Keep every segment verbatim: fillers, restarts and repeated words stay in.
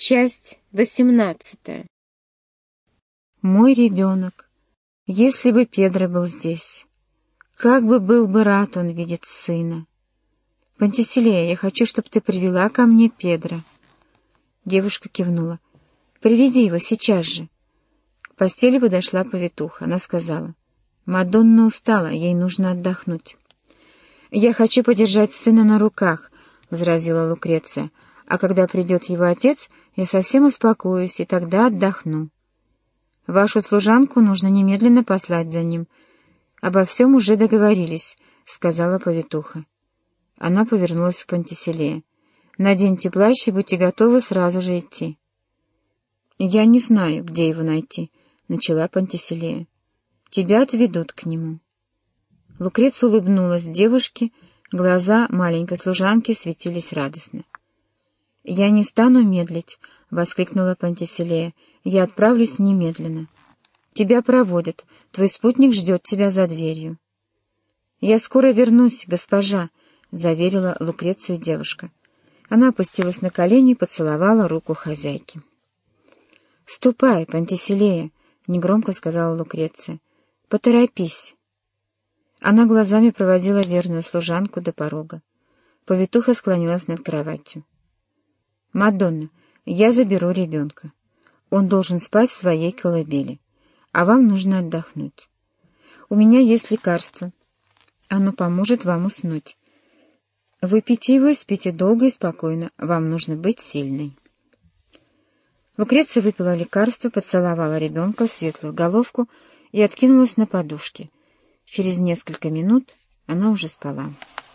Часть восемнадцатая. Мой ребенок, если бы Педро был здесь, как бы был бы рад он видеть сына. Пантиселея, я хочу, чтобы ты привела ко мне Педро. Девушка кивнула. Приведи его сейчас же. К постели подошла повитуха. Она сказала: Мадонна устала, ей нужно отдохнуть. Я хочу подержать сына на руках, возразила Лукреция. А когда придет его отец, я совсем успокоюсь, и тогда отдохну. Вашу служанку нужно немедленно послать за ним. Обо всем уже договорились, — сказала повитуха. Она повернулась к Пантиселее. Наденьте плащ и будьте готовы сразу же идти. Я не знаю, где его найти, — начала Пантиселея. Тебя отведут к нему. Лукреция улыбнулась девушке, глаза маленькой служанки светились радостно. «Я не стану медлить», — воскликнула Пантиселея. «Я отправлюсь немедленно. Тебя проводят, твой спутник ждет тебя за дверью». «Я скоро вернусь, госпожа», — заверила Лукрецию девушка. Она опустилась на колени и поцеловала руку хозяйки. «Ступай, Пантиселея», — негромко сказала Лукреция. «Поторопись». Она глазами проводила верную служанку до порога. Повитуха склонилась над кроватью. «Мадонна, я заберу ребенка. Он должен спать в своей колыбели, а вам нужно отдохнуть. У меня есть лекарство. Оно поможет вам уснуть. Выпейте его и спите долго и спокойно. Вам нужно быть сильной». Лукреция выпила лекарство, поцеловала ребенка в светлую головку и откинулась на подушке. Через несколько минут она уже спала.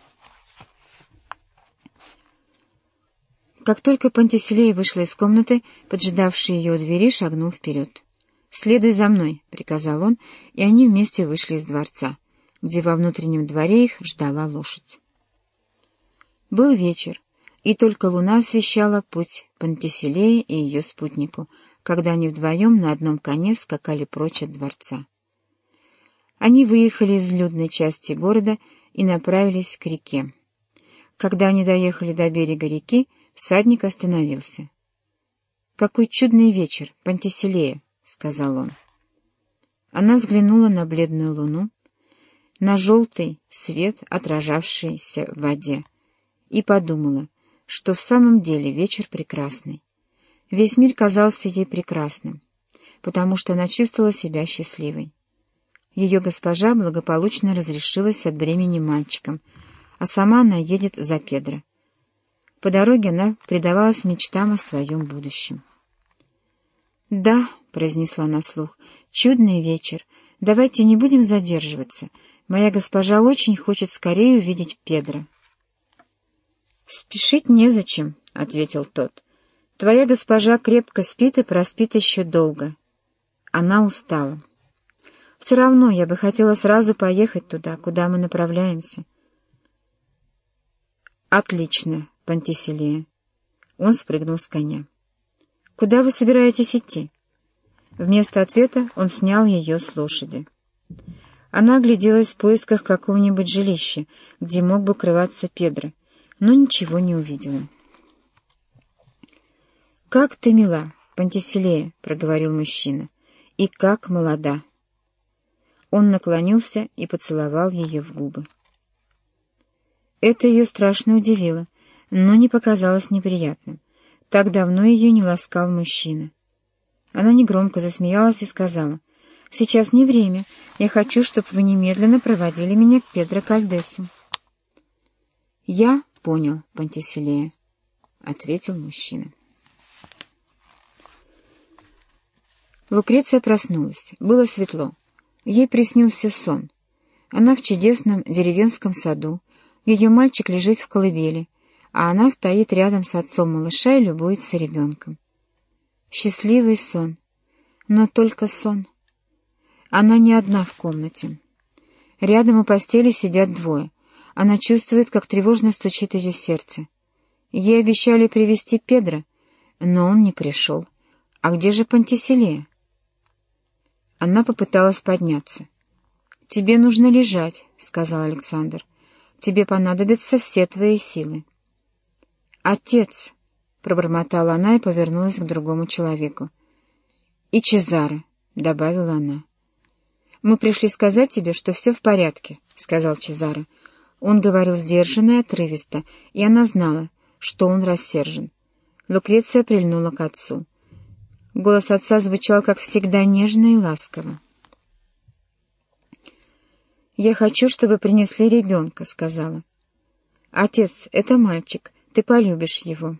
Как только Пантиселея вышла из комнаты, поджидавший ее у двери шагнул вперед. «Следуй за мной», — приказал он, и они вместе вышли из дворца, где во внутреннем дворе их ждала лошадь. Был вечер, и только луна освещала путь Пантиселее и ее спутнику, когда они вдвоем на одном коне скакали прочь от дворца. Они выехали из людной части города и направились к реке. Когда они доехали до берега реки, всадник остановился. «Какой чудный вечер, Пантиселея», — сказал он. Она взглянула на бледную луну, на желтый свет, отражавшийся в воде, и подумала, что в самом деле вечер прекрасный. Весь мир казался ей прекрасным, потому что она чувствовала себя счастливой. Ее госпожа благополучно разрешилась от бремени мальчиком, а сама она едет за Педро. По дороге она предавалась мечтам о своем будущем. «Да», — произнесла она вслух, — «чудный вечер. Давайте не будем задерживаться. Моя госпожа очень хочет скорее увидеть Педро». «Спешить незачем», — ответил тот. «Твоя госпожа крепко спит и проспит еще долго. Она устала. Все равно я бы хотела сразу поехать туда, куда мы направляемся». «Отлично, Пантиселея». Он спрыгнул с коня. «Куда вы собираетесь идти?» Вместо ответа он снял ее с лошади. Она огляделась в поисках какого-нибудь жилища, где мог бы укрываться Педро, но ничего не увидела. «Как ты мила, Пантиселея», — проговорил мужчина, — «и как молода». Он наклонился и поцеловал ее в губы. Это ее страшно удивило, но не показалось неприятным. Так давно ее не ласкал мужчина. Она негромко засмеялась и сказала: «Сейчас не время. Я хочу, чтобы вы немедленно проводили меня к Педро Кальдесу». «Я понял, Пантиселея», — ответил мужчина. Лукреция проснулась. Было светло. Ей приснился сон. Она в чудесном деревенском саду. Ее мальчик лежит в колыбели, а она стоит рядом с отцом малыша и любуется ребенком. Счастливый сон, но только сон. Она не одна в комнате. Рядом у постели сидят двое. Она чувствует, как тревожно стучит ее сердце. Ей обещали привести Педро, но он не пришел. А где же Пантиселея? Она попыталась подняться. «Тебе нужно лежать», — сказал Александр. «Тебе понадобятся все твои силы». «Отец», — пробормотала она и повернулась к другому человеку. «И Чезаро», — добавила она. «Мы пришли сказать тебе, что все в порядке», — сказал Чезаро. Он говорил сдержанно и отрывисто, и она знала, что он рассержен. Лукреция прильнула к отцу. Голос отца звучал, как всегда, нежно и ласково. «Я хочу, чтобы принесли ребенка», — сказала. «Отец, это мальчик, ты полюбишь его».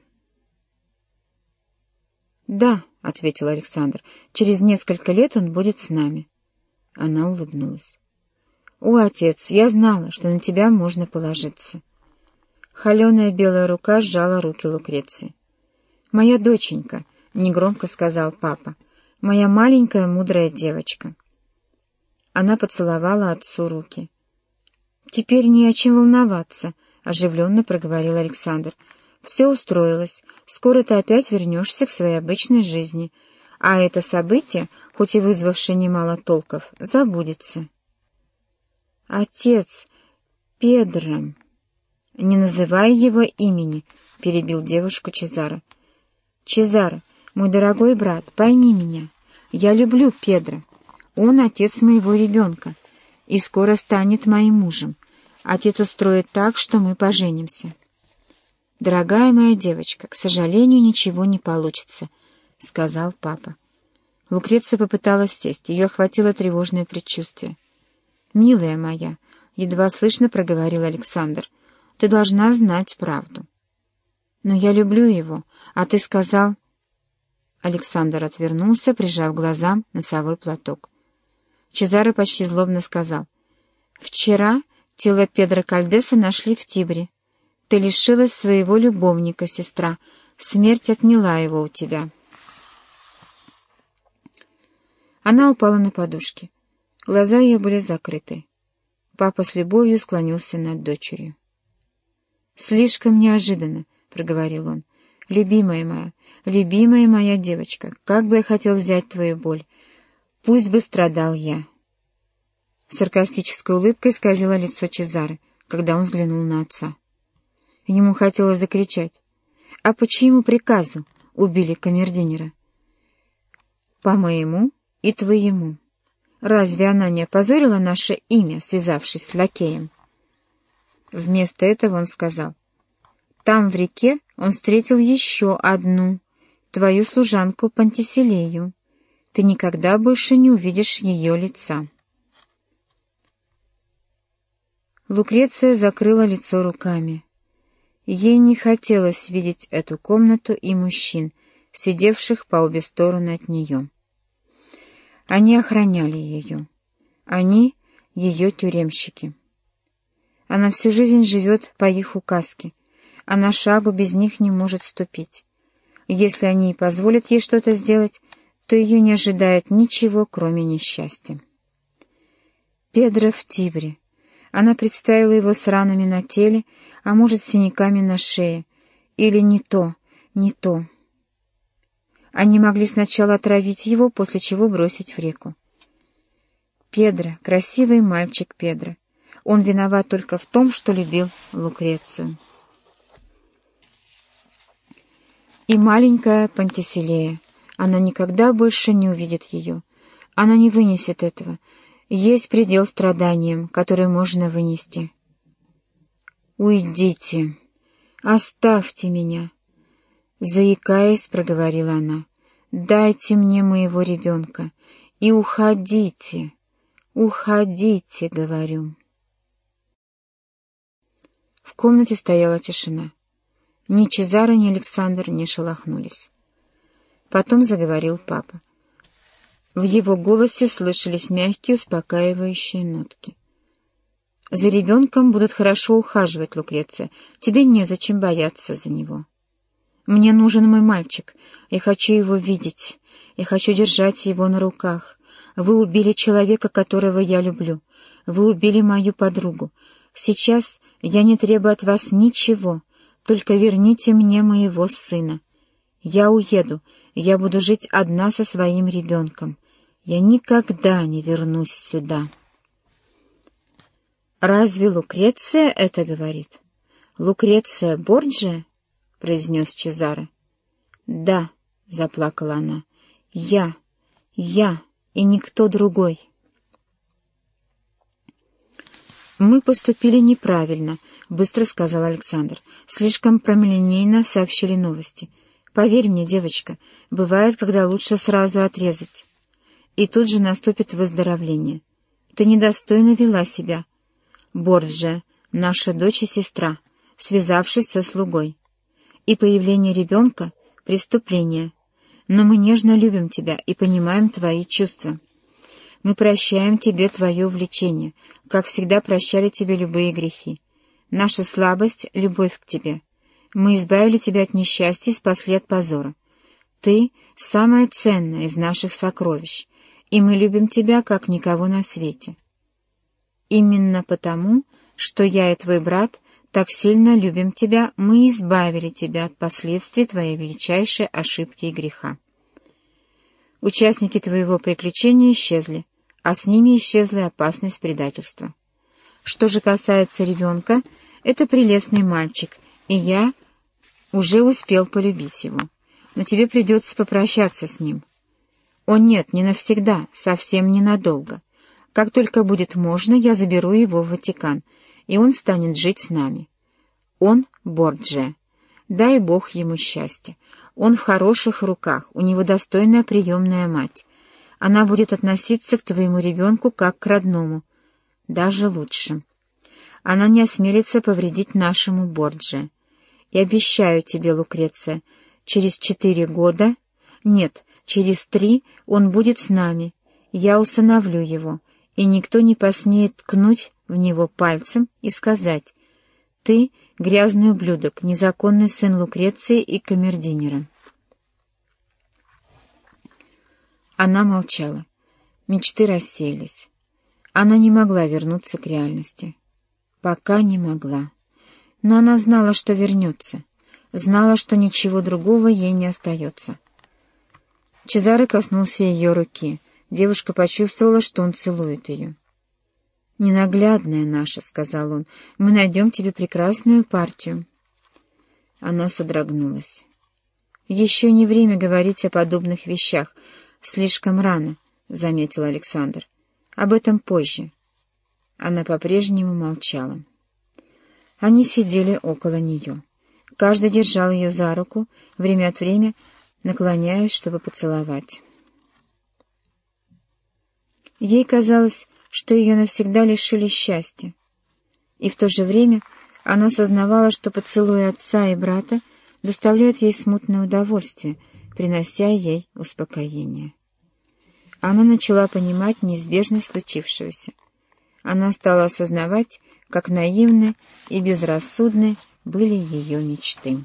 «Да», — ответил Александр, — «через несколько лет он будет с нами». Она улыбнулась. «О, отец, я знала, что на тебя можно положиться». Холеная белая рука сжала руки Лукреции. «Моя доченька», — негромко сказал папа, — «моя маленькая мудрая девочка». Она поцеловала отцу руки. «Теперь не о чем волноваться», — оживленно проговорил Александр. «Все устроилось. Скоро ты опять вернешься к своей обычной жизни. А это событие, хоть и вызвавшее немало толков, забудется». «Отец, Педро...» «Не называй его имени», — перебил девушку Чезаро. «Чезаро, мой дорогой брат, пойми меня. Я люблю Педро. Он отец моего ребенка и скоро станет моим мужем. Отец устроит так, что мы поженимся». «Дорогая моя девочка, к сожалению, ничего не получится», — сказал папа. Лукреция попыталась сесть, ее охватило тревожное предчувствие. «Милая моя», — едва слышно проговорил Александр, — «ты должна знать правду». «Но я люблю его, а ты сказал...» Александр отвернулся, прижав глазам носовой платок. Чезаро почти злобно сказал: «Вчера тело Педро Кальдеса нашли в Тибре. Ты лишилась своего любовника, сестра. Смерть отняла его у тебя». Она упала на подушки. Глаза ее были закрыты. Папа с любовью склонился над дочерью. «Слишком неожиданно», — проговорил он. «Любимая моя, любимая моя девочка, как бы я хотел взять твою боль. Пусть бы страдал я». Саркастической улыбкой исказило лицо Чезаро, когда он взглянул на отца. Ему хотелось закричать: «А по чьему приказу убили камердинера?» «По моему и твоему. Разве она не опозорила наше имя, связавшись с лакеем?» Вместо этого он сказал: «Там, в реке, он встретил еще одну, твою служанку Пантиселею. Ты никогда больше не увидишь ее лица». Лукреция закрыла лицо руками. Ей не хотелось видеть эту комнату и мужчин, сидевших по обе стороны от нее. Они охраняли ее. Они — ее тюремщики. Она всю жизнь живет по их указке. Она шагу без них не может ступить. Если они и позволят ей что-то сделать, то ее не ожидает ничего, кроме несчастья. Педро в Тибре. Она представила его с ранами на теле, а может, с синяками на шее. Или не то, не то. Они могли сначала отравить его, после чего бросить в реку. Педро, красивый мальчик Педро. Он виноват только в том, что любил Лукрецию. И маленькая Пантиселея. Она никогда больше не увидит ее. Она не вынесет этого. Есть предел страданиям, который можно вынести. «Уйдите! Оставьте меня!» Заикаясь, проговорила она. «Дайте мне моего ребенка и уходите! Уходите, говорю!» В комнате стояла тишина. Ни Чезаро, ни Александр не шелохнулись. Потом заговорил папа. В его голосе слышались мягкие, успокаивающие нотки. «За ребенком будут хорошо ухаживать, Лукреция. Тебе незачем бояться за него. Мне нужен мой мальчик. Я хочу его видеть. Я хочу держать его на руках. Вы убили человека, которого я люблю. Вы убили мою подругу. Сейчас я не требую от вас ничего. Только верните мне моего сына. Я уеду. Я буду жить одна со своим ребенком. Я никогда не вернусь сюда». «Разве Лукреция это говорит? Лукреция Борджиа?» — произнес Чезаро. «Да», — заплакала она, — «я, я и никто другой». «Мы поступили неправильно», — быстро сказал Александр. «Слишком прямолинейно сообщили новости. Поверь мне, девочка, бывает, когда лучше сразу отрезать. И тут же наступит выздоровление. Ты недостойно вела себя. Борджиа, наша дочь и сестра, связавшись со слугой. И появление ребенка — преступление. Но мы нежно любим тебя и понимаем твои чувства. Мы прощаем тебе твое увлечение, как всегда прощали тебе любые грехи. Наша слабость — любовь к тебе. Мы избавили тебя от несчастья и спасли от позора. Ты — самое ценное из наших сокровищ, и мы любим тебя, как никого на свете. Именно потому, что я и твой брат так сильно любим тебя, мы избавили тебя от последствий твоей величайшей ошибки и греха. Участники твоего приключения исчезли, а с ними исчезла и опасность предательства. Что же касается ребенка, это прелестный мальчик, и я уже успел полюбить его, но тебе придется попрощаться с ним. О нет, не навсегда, совсем ненадолго. Как только будет можно, я заберу его в Ватикан, и он станет жить с нами. Он Борджиа. Дай Бог ему счастья. Он в хороших руках, у него достойная приемная мать. Она будет относиться к твоему ребенку как к родному, даже лучше. Она не осмелится повредить нашему Борджиа. И обещаю тебе, Лукреция, через четыре года, нет, через три он будет с нами, я усыновлю его, и никто не посмеет ткнуть в него пальцем и сказать: «Ты — грязный ублюдок, незаконный сын Лукреции и камердинера». Она молчала. Мечты рассеялись. Она не могла вернуться к реальности. Пока не могла. Но она знала, что вернется. Знала, что ничего другого ей не остается. Чезаре коснулся ее руки. Девушка почувствовала, что он целует ее. «Ненаглядная наша», — сказал он, — «мы найдем тебе прекрасную партию». Она содрогнулась. «Еще не время говорить о подобных вещах. Слишком рано», — заметил Александр. «Об этом позже». Она по-прежнему молчала. Они сидели около нее. Каждый держал ее за руку, время от времени наклоняясь, чтобы поцеловать. Ей казалось, что ее навсегда лишили счастья. И в то же время она сознавала, что поцелуи отца и брата доставляют ей смутное удовольствие, принося ей успокоение. Она начала понимать неизбежность случившегося. Она стала осознавать, как наивны и безрассудны были ее мечты.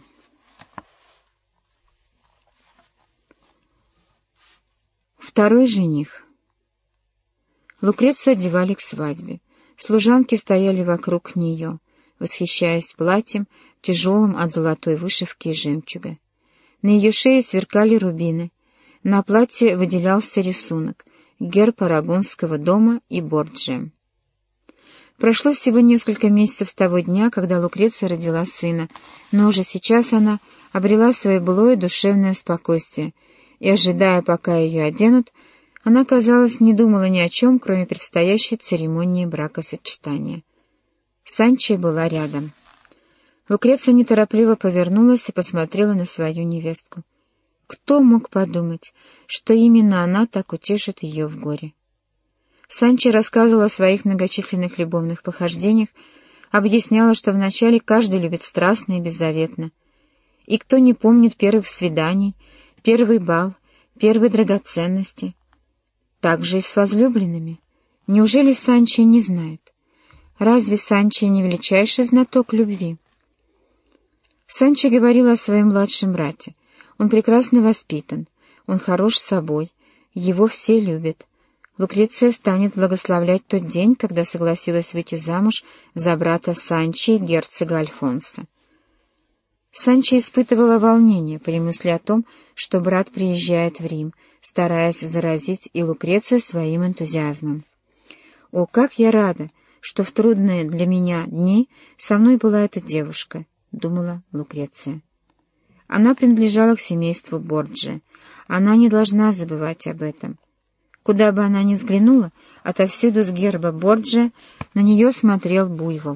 Второй жених. Лукрецию одевали к свадьбе. Служанки стояли вокруг нее, восхищаясь платьем, тяжелым от золотой вышивки и жемчуга. На ее шее сверкали рубины. На платье выделялся рисунок — герб Арагонского дома и Борджиа. Прошло всего несколько месяцев с того дня, когда Лукреция родила сына, но уже сейчас она обрела свое былое душевное спокойствие, и, ожидая, пока ее оденут, она, казалось, не думала ни о чем, кроме предстоящей церемонии бракосочетания. Санчия была рядом. Лукреция неторопливо повернулась и посмотрела на свою невестку. Кто мог подумать, что именно она так утешит ее в горе? Санчо рассказывала о своих многочисленных любовных похождениях, объясняла, что вначале каждый любит страстно и беззаветно. И кто не помнит первых свиданий, первый бал, первой драгоценности? Так же и с возлюбленными. Неужели Санчо не знает? Разве Санчо не величайший знаток любви? Санчо говорила о своем младшем брате. Он прекрасно воспитан, он хорош собой, его все любят. Лукреция станет благословлять тот день, когда согласилась выйти замуж за брата Санчо, герцога Альфонса. Санчо испытывала волнение при мысли о том, что брат приезжает в Рим, стараясь заразить и Лукрецию своим энтузиазмом. «О, как я рада, что в трудные для меня дни со мной была эта девушка», — думала Лукреция. Она принадлежала к семейству Борджиа. Она не должна забывать об этом. Куда бы она ни взглянула, отовсюду с герба Борджиа на нее смотрел буйвол.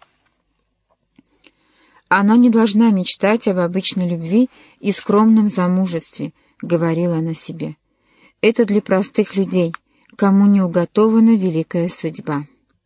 «Она не должна мечтать об обычной любви и скромном замужестве», — говорила она себе. «Это для простых людей, кому не уготована великая судьба».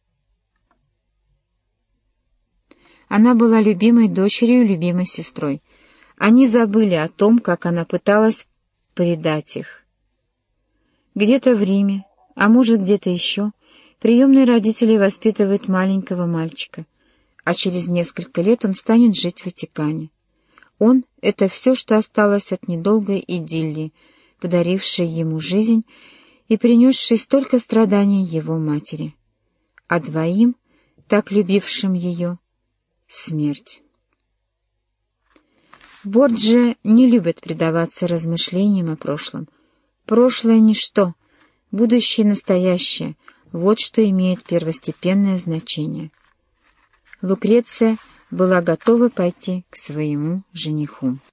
Она была любимой дочерью, любимой сестрой. Они забыли о том, как она пыталась предать их. Где-то в Риме, а может где-то еще, приемные родители воспитывают маленького мальчика, а через несколько лет он станет жить в Ватикане. Он — это все, что осталось от недолгой идиллии, подарившей ему жизнь и принесшей столько страданий его матери. А двоим, так любившим ее, смерть. Борджиа не любят предаваться размышлениям о прошлом. Прошлое — ничто, будущее — настоящее, вот что имеет первостепенное значение. Лукреция была готова пойти к своему жениху.